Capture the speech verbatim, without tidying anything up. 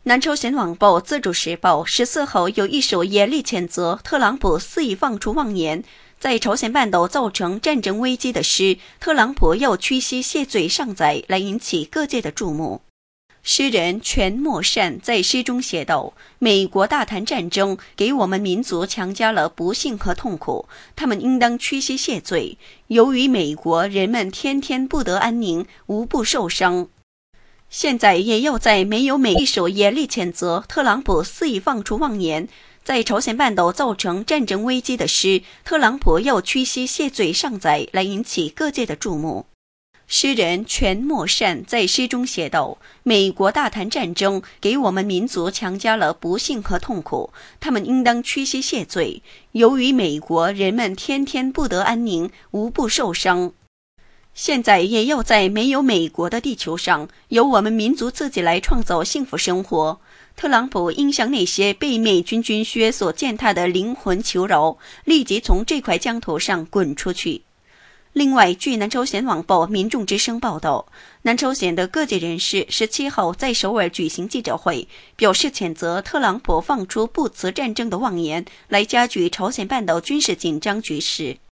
南朝鲜网报自主时报十四号有一手严厉谴责特朗普肆意放出妄言，在朝鲜半岛造成战争危机的诗，特朗普要屈膝谢罪上载，来引起各界的注目。诗人全莫善在诗中写道：美国大谈战争，给我们民族强加了不幸和痛苦，他们应当屈膝谢罪。由于美国人们天天不得安宁，无不受伤。现在也要在没有美一手严厉谴责特朗普肆意放出妄言，在朝鲜半岛造成战争危机的诗，特朗普要屈膝谢罪上载，来引起各界的注目。诗人全莫善在诗中写道：美国大谈战争，给我们民族强加了不幸和痛苦，他们应当屈膝谢罪。由于美国人们天天不得安宁，无不受伤。现在也要在没有美国的地球上，由我们民族自己来创造幸福生活。特朗普应向那些被美军军靴所践踏的灵魂求饶，立即从这块疆土上滚出去。另外，据南朝鲜网报民众之声报道，南朝鲜的各界人士十七号在首尔举行记者会，表示谴责特朗普放出不辞战争的妄言，来加剧朝鲜半岛军事紧张局势。